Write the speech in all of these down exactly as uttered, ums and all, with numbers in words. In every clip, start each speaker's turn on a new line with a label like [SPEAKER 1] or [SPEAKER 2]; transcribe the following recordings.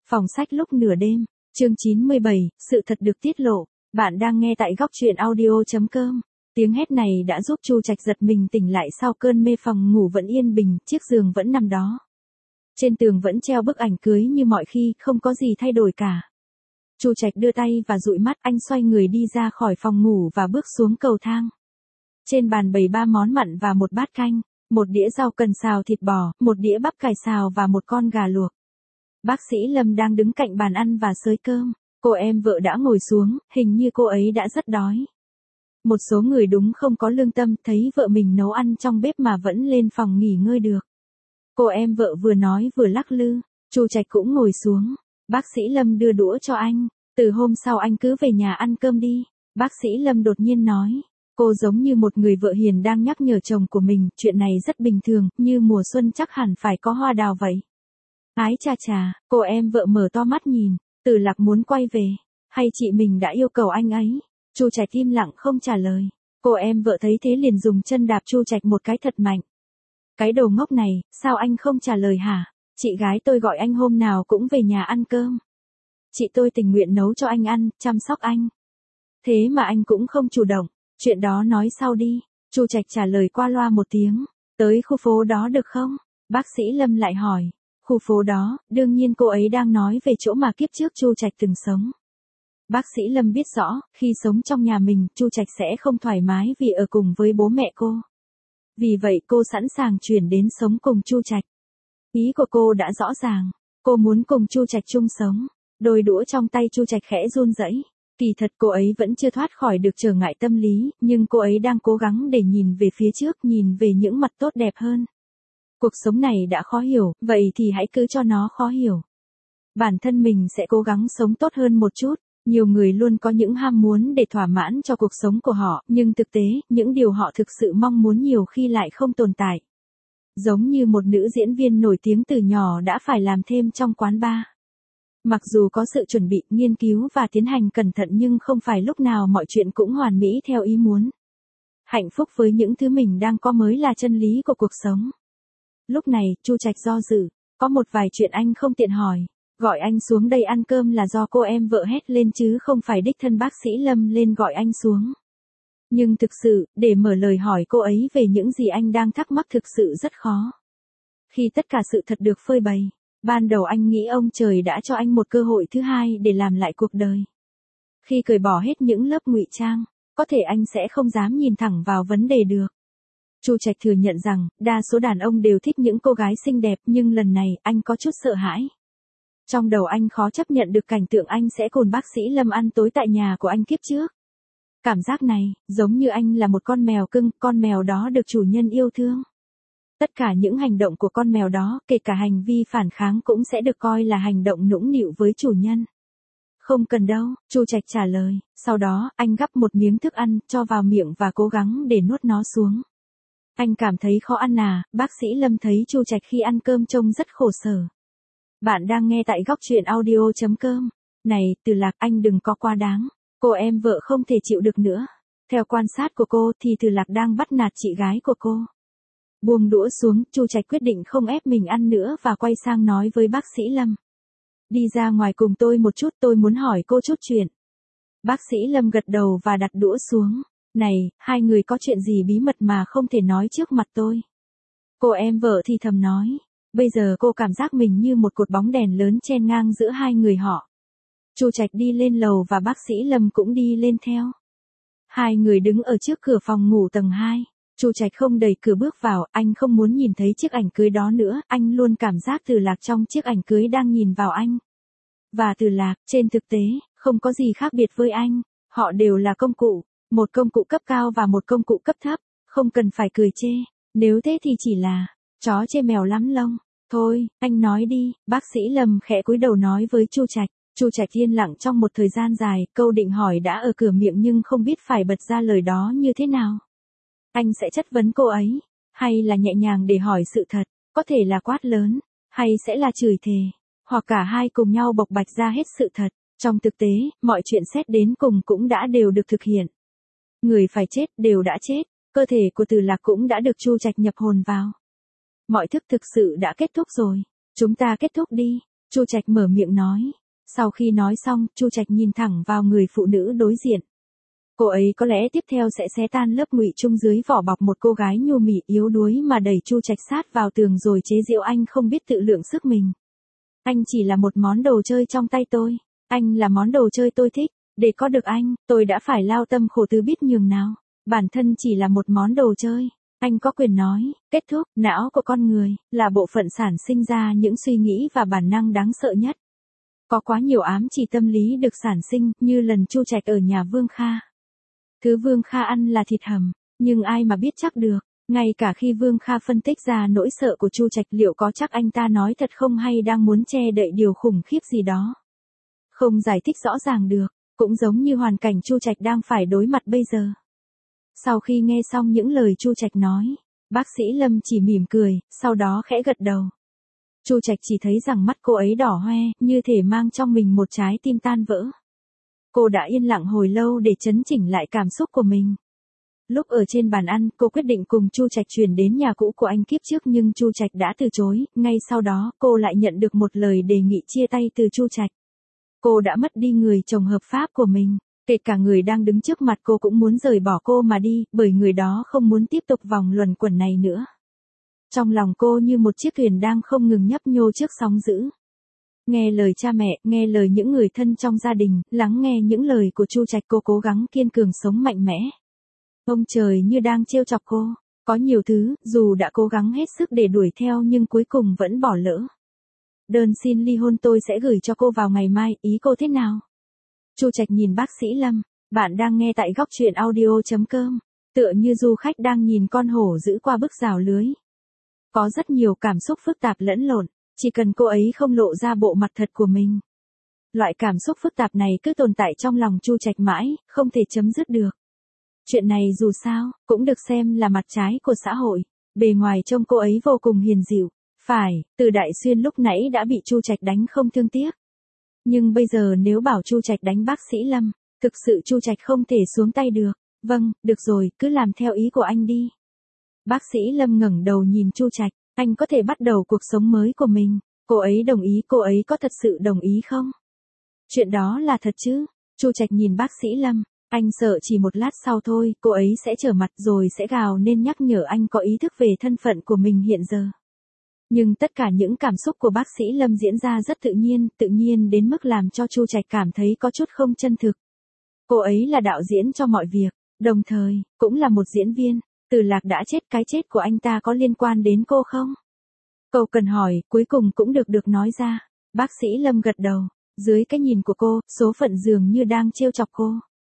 [SPEAKER 1] Phòng sách lúc nửa đêm, chương chín mươi bảy, sự thật được tiết lộ. Bạn đang nghe tại góc truyện audio chấm com. Tiếng hét này đã giúp Chu Trạch giật mình tỉnh lại sau cơn mê, phòng ngủ vẫn yên bình, chiếc giường vẫn nằm đó. Trên tường vẫn treo bức ảnh cưới như mọi khi, không có gì thay đổi cả. Chu Trạch đưa tay và dụi mắt, anh xoay người đi ra khỏi phòng ngủ và bước xuống cầu thang. Trên bàn bày ba món mặn và một bát canh, một đĩa rau cần xào thịt bò, một đĩa bắp cải xào và một con gà luộc. Bác sĩ Lâm đang đứng cạnh bàn ăn và xới cơm. Cô em vợ đã ngồi xuống, hình như cô ấy đã rất đói. Một số người đúng không có lương tâm, thấy vợ mình nấu ăn trong bếp mà vẫn lên phòng nghỉ ngơi được. Cô em vợ vừa nói vừa lắc lư. Chu Trạch cũng ngồi xuống. Bác sĩ Lâm đưa đũa cho anh. Từ hôm sau anh cứ về nhà ăn cơm đi. Bác sĩ Lâm đột nhiên nói. Cô giống như một người vợ hiền đang nhắc nhở chồng của mình, chuyện này rất bình thường, như mùa xuân chắc hẳn phải có hoa đào vậy. Ái chà chà, cô em vợ mở to mắt nhìn. Từ Lạc muốn quay về, hay chị mình đã yêu cầu anh ấy? Chu Trạch im lặng không trả lời. Cô em vợ thấy thế liền dùng chân đạp Chu Trạch một cái thật mạnh. Cái đồ ngốc này, sao anh không trả lời hả? Chị gái tôi gọi anh hôm nào cũng về nhà ăn cơm. Chị tôi tình nguyện nấu cho anh ăn, chăm sóc anh. Thế mà anh cũng không chủ động, chuyện đó nói sau đi. Chu Trạch trả lời qua loa một tiếng. Tới khu phố đó được không? Bác sĩ Lâm lại hỏi. Khu phố đó, đương nhiên cô ấy đang nói về chỗ mà kiếp trước Chu Trạch từng sống. Bác sĩ Lâm biết rõ, khi sống trong nhà mình, Chu Trạch sẽ không thoải mái vì ở cùng với bố mẹ cô. Vì vậy cô sẵn sàng chuyển đến sống cùng Chu Trạch. Ý của cô đã rõ ràng, cô muốn cùng Chu Trạch chung sống. Đôi đũa trong tay Chu Trạch khẽ run rẩy. Kỳ thật cô ấy vẫn chưa thoát khỏi được trở ngại tâm lý, nhưng cô ấy đang cố gắng để nhìn về phía trước, nhìn về những mặt tốt đẹp hơn. Cuộc sống này đã khó hiểu, vậy thì hãy cứ cho nó khó hiểu. Bản thân mình sẽ cố gắng sống tốt hơn một chút. Nhiều người luôn có những ham muốn để thỏa mãn cho cuộc sống của họ, nhưng thực tế, những điều họ thực sự mong muốn nhiều khi lại không tồn tại. Giống như một nữ diễn viên nổi tiếng từ nhỏ đã phải làm thêm trong quán bar. Mặc dù có sự chuẩn bị, nghiên cứu và tiến hành cẩn thận nhưng không phải lúc nào mọi chuyện cũng hoàn mỹ theo ý muốn. Hạnh phúc với những thứ mình đang có mới là chân lý của cuộc sống. Lúc này, Chu Trạch do dự, có một vài chuyện anh không tiện hỏi. Gọi anh xuống đây ăn cơm là do cô em vợ hét lên chứ không phải đích thân bác sĩ Lâm lên gọi anh xuống. Nhưng thực sự, để mở lời hỏi cô ấy về những gì anh đang thắc mắc thực sự rất khó. Khi tất cả sự thật được phơi bày, ban đầu anh nghĩ ông trời đã cho anh một cơ hội thứ hai để làm lại cuộc đời. Khi cởi bỏ hết những lớp ngụy trang, có thể anh sẽ không dám nhìn thẳng vào vấn đề được. Chu Trạch thừa nhận rằng, đa số đàn ông đều thích những cô gái xinh đẹp, nhưng lần này, anh có chút sợ hãi. Trong đầu anh khó chấp nhận được cảnh tượng anh sẽ cùng bác sĩ Lâm ăn tối tại nhà của anh kiếp trước. Cảm giác này, giống như anh là một con mèo cưng, con mèo đó được chủ nhân yêu thương. Tất cả những hành động của con mèo đó, kể cả hành vi phản kháng cũng sẽ được coi là hành động nũng nịu với chủ nhân. Không cần đâu, Chu Trạch trả lời, sau đó, anh gắp một miếng thức ăn, cho vào miệng và cố gắng để nuốt nó xuống. Anh cảm thấy khó ăn à, bác sĩ Lâm thấy Chu Trạch khi ăn cơm trông rất khổ sở. Bạn đang nghe tại góc truyện audio chấm com. Này, Từ Lạc, anh đừng có quá đáng. Cô em vợ không thể chịu được nữa. Theo quan sát của cô thì Từ Lạc đang bắt nạt chị gái của cô. Buông đũa xuống, Chu Trạch quyết định không ép mình ăn nữa và quay sang nói với bác sĩ Lâm. Đi ra ngoài cùng tôi một chút, tôi muốn hỏi cô chút chuyện. Bác sĩ Lâm gật đầu và đặt đũa xuống. Này, hai người có chuyện gì bí mật mà không thể nói trước mặt tôi? Cô em vợ thì thầm nói. Bây giờ cô cảm giác mình như một cột bóng đèn lớn chen ngang giữa hai người họ. Chu Trạch đi lên lầu và bác sĩ Lâm cũng đi lên theo. Hai người đứng ở trước cửa phòng ngủ tầng hai. Chu Trạch không đẩy cửa bước vào, anh không muốn nhìn thấy chiếc ảnh cưới đó nữa, anh luôn cảm giác Từ Lạc trong chiếc ảnh cưới đang nhìn vào anh. Và Từ Lạc, trên thực tế, không có gì khác biệt với anh, họ đều là công cụ, một công cụ cấp cao và một công cụ cấp thấp, không cần phải cười chê, nếu thế thì chỉ là chó chê mèo lắm lông. Thôi, anh nói đi, bác sĩ Lâm khẽ cúi đầu nói với Chu Trạch. Chu Trạch yên lặng trong một thời gian dài, câu định hỏi đã ở cửa miệng nhưng không biết phải bật ra lời đó như thế nào. Anh sẽ chất vấn cô ấy, hay là nhẹ nhàng để hỏi sự thật, có thể là quát lớn, hay sẽ là chửi thề, hoặc cả hai cùng nhau bộc bạch ra hết sự thật. Trong thực tế, mọi chuyện xét đến cùng cũng đã đều được thực hiện. Người phải chết đều đã chết, cơ thể của Từ Lạc cũng đã được Chu Trạch nhập hồn vào. Mọi thức thực sự đã kết thúc rồi, chúng ta kết thúc đi. Chu Trạch mở miệng nói. Sau khi nói xong, Chu Trạch nhìn thẳng vào người phụ nữ đối diện. Cô ấy có lẽ tiếp theo sẽ xé tan lớp ngụy trung dưới vỏ bọc một cô gái nhu mì yếu đuối mà đẩy Chu Trạch sát vào tường rồi chế giễu anh không biết tự lượng sức mình. Anh chỉ là một món đồ chơi trong tay tôi. Anh là món đồ chơi tôi thích. Để có được anh, tôi đã phải lao tâm khổ tứ biết nhường nào. Bản thân chỉ là một món đồ chơi. Anh có quyền nói, kết thúc, não của con người, là bộ phận sản sinh ra những suy nghĩ và bản năng đáng sợ nhất. Có quá nhiều ám chỉ tâm lý được sản sinh, như lần Chu Trạch ở nhà Vương Kha. Thứ Vương Kha ăn là thịt hầm, nhưng ai mà biết chắc được, ngay cả khi Vương Kha phân tích ra nỗi sợ của Chu Trạch liệu có chắc anh ta nói thật không hay đang muốn che đậy điều khủng khiếp gì đó. Không giải thích rõ ràng được, cũng giống như hoàn cảnh Chu Trạch đang phải đối mặt bây giờ. Sau khi nghe xong những lời Chu Trạch nói, bác sĩ Lâm chỉ mỉm cười, sau đó khẽ gật đầu. Chu Trạch chỉ thấy rằng mắt cô ấy đỏ hoe, như thể mang trong mình một trái tim tan vỡ. Cô đã yên lặng hồi lâu để chấn chỉnh lại cảm xúc của mình. Lúc ở trên bàn ăn, cô quyết định cùng Chu Trạch chuyển đến nhà cũ của anh kiếp trước nhưng Chu Trạch đã từ chối, ngay sau đó, cô lại nhận được một lời đề nghị chia tay từ Chu Trạch. Cô đã mất đi người chồng hợp pháp của mình, kể cả người đang đứng trước mặt cô cũng muốn rời bỏ cô mà đi, bởi người đó không muốn tiếp tục vòng luẩn quẩn này nữa. Trong lòng cô như một chiếc thuyền đang không ngừng nhấp nhô trước sóng dữ. Nghe lời cha mẹ, nghe lời những người thân trong gia đình, lắng nghe những lời của Chu Trạch, cô cố gắng kiên cường sống mạnh mẽ. Ông trời như đang trêu chọc cô, có nhiều thứ, dù đã cố gắng hết sức để đuổi theo nhưng cuối cùng vẫn bỏ lỡ. Đơn xin ly hôn tôi sẽ gửi cho cô vào ngày mai, ý cô thế nào? Chu Trạch nhìn bác sĩ Lâm, bạn đang nghe tại góc truyện audio chấm com, tựa như du khách đang nhìn con hổ dữ qua bức rào lưới. Có rất nhiều cảm xúc phức tạp lẫn lộn, chỉ cần cô ấy không lộ ra bộ mặt thật của mình. Loại cảm xúc phức tạp này cứ tồn tại trong lòng Chu Trạch mãi, không thể chấm dứt được. Chuyện này dù sao, cũng được xem là mặt trái của xã hội, bề ngoài trông cô ấy vô cùng hiền dịu. Phải, Từ Đại Xuyên lúc nãy đã bị Chu Trạch đánh không thương tiếc. Nhưng bây giờ nếu bảo Chu Trạch đánh bác sĩ Lâm, thực sự Chu Trạch không thể xuống tay được. Vâng, được rồi, cứ làm theo ý của anh đi. Bác sĩ Lâm ngẩng đầu nhìn Chu Trạch, anh có thể bắt đầu cuộc sống mới của mình. Cô ấy đồng ý, cô ấy có thật sự đồng ý không? Chuyện đó là thật chứ? Chu Trạch nhìn bác sĩ Lâm, anh sợ chỉ một lát sau thôi, cô ấy sẽ trở mặt rồi sẽ gào nên nhắc nhở anh có ý thức về thân phận của mình hiện giờ. Nhưng tất cả những cảm xúc của bác sĩ Lâm diễn ra rất tự nhiên, tự nhiên đến mức làm cho Chu Trạch cảm thấy có chút không chân thực. Cô ấy là đạo diễn cho mọi việc, đồng thời, cũng là một diễn viên. Từ Lạc đã chết, cái chết của anh ta có liên quan đến cô không? Câu cần hỏi, cuối cùng cũng được được nói ra. Bác sĩ Lâm gật đầu, dưới cái nhìn của cô, số phận dường như đang trêu chọc cô.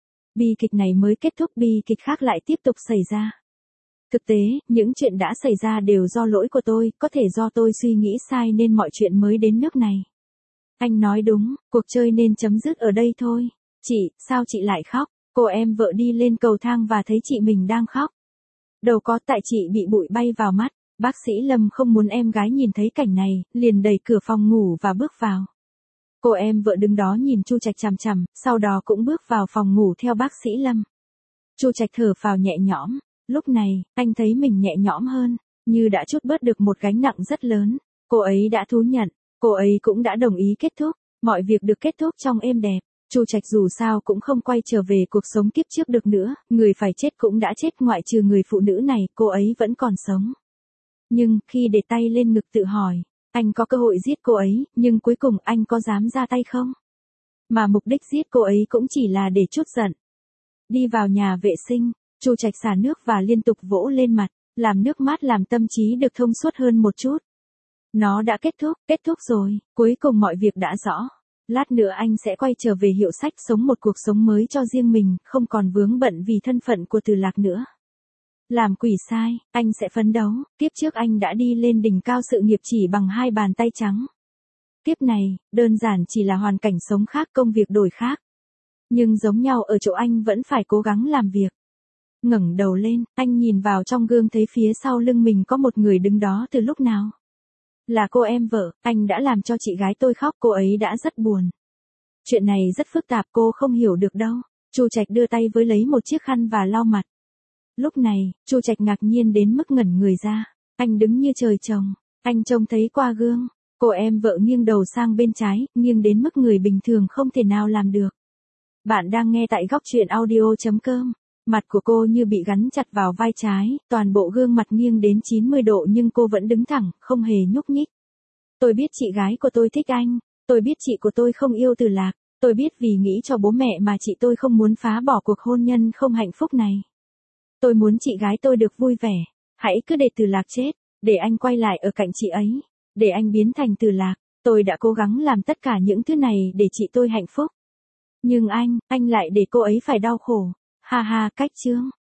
[SPEAKER 1] Bi kịch này mới kết thúc, bi kịch khác lại tiếp tục xảy ra. Thực tế, những chuyện đã xảy ra đều do lỗi của tôi, có thể do tôi suy nghĩ sai nên mọi chuyện mới đến nước này. Anh nói đúng, cuộc chơi nên chấm dứt ở đây thôi. Chị, sao chị lại khóc? Cô em vợ đi lên cầu thang và thấy chị mình đang khóc. Đâu có, tại chị bị bụi bay vào mắt. Bác sĩ Lâm không muốn em gái nhìn thấy cảnh này, liền đẩy cửa phòng ngủ và bước vào. Cô em vợ đứng đó nhìn Chu Trạch chằm chằm, sau đó cũng bước vào phòng ngủ theo bác sĩ Lâm. Chu Trạch thở phào nhẹ nhõm. Lúc này, anh thấy mình nhẹ nhõm hơn, như đã trút bớt được một gánh nặng rất lớn. Cô ấy đã thú nhận, cô ấy cũng đã đồng ý kết thúc, mọi việc được kết thúc trong êm đẹp. Chu Trạch dù sao cũng không quay trở về cuộc sống kiếp trước được nữa, người phải chết cũng đã chết, ngoại trừ người phụ nữ này, cô ấy vẫn còn sống. Nhưng, khi để tay lên ngực tự hỏi, anh có cơ hội giết cô ấy, nhưng cuối cùng anh có dám ra tay không? Mà mục đích giết cô ấy cũng chỉ là để trút giận. Đi vào nhà vệ sinh, Chu Trạch xả nước và liên tục vỗ lên mặt, làm nước mát làm tâm trí được thông suốt hơn một chút. Nó đã kết thúc, kết thúc rồi, cuối cùng mọi việc đã rõ. Lát nữa anh sẽ quay trở về hiệu sách sống một cuộc sống mới cho riêng mình, không còn vướng bận vì thân phận của Từ Lạc nữa. Làm quỷ sai, anh sẽ phấn đấu, kiếp trước anh đã đi lên đỉnh cao sự nghiệp chỉ bằng hai bàn tay trắng. Kiếp này, đơn giản chỉ là hoàn cảnh sống khác, công việc đổi khác. Nhưng giống nhau ở chỗ anh vẫn phải cố gắng làm việc. Ngẩng đầu lên, anh nhìn vào trong gương thấy phía sau lưng mình có một người đứng đó từ lúc nào. Là cô em vợ, anh đã làm cho chị gái tôi khóc, cô ấy đã rất buồn. Chuyện này rất phức tạp, cô không hiểu được đâu. Chu Trạch đưa tay với lấy một chiếc khăn và lau mặt. Lúc này, Chu Trạch ngạc nhiên đến mức ngẩn người ra. Anh đứng như trời trồng, anh trông thấy qua gương. Cô em vợ nghiêng đầu sang bên trái, nghiêng đến mức người bình thường không thể nào làm được. Bạn đang nghe tại góc chuyện audio.com. Mặt của cô như bị gắn chặt vào vai trái, toàn bộ gương mặt nghiêng đến chín mươi độ nhưng cô vẫn đứng thẳng, không hề nhúc nhích. Tôi biết chị gái của tôi thích anh. Tôi biết chị của tôi không yêu Từ Lạc. Tôi biết vì nghĩ cho bố mẹ mà chị tôi không muốn phá bỏ cuộc hôn nhân không hạnh phúc này. Tôi muốn chị gái tôi được vui vẻ. Hãy cứ để Từ Lạc chết, để anh quay lại ở cạnh chị ấy, để anh biến thành Từ Lạc. Tôi đã cố gắng làm tất cả những thứ này để chị tôi hạnh phúc. Nhưng anh, anh lại để cô ấy phải đau khổ. Ha ha, cách chương.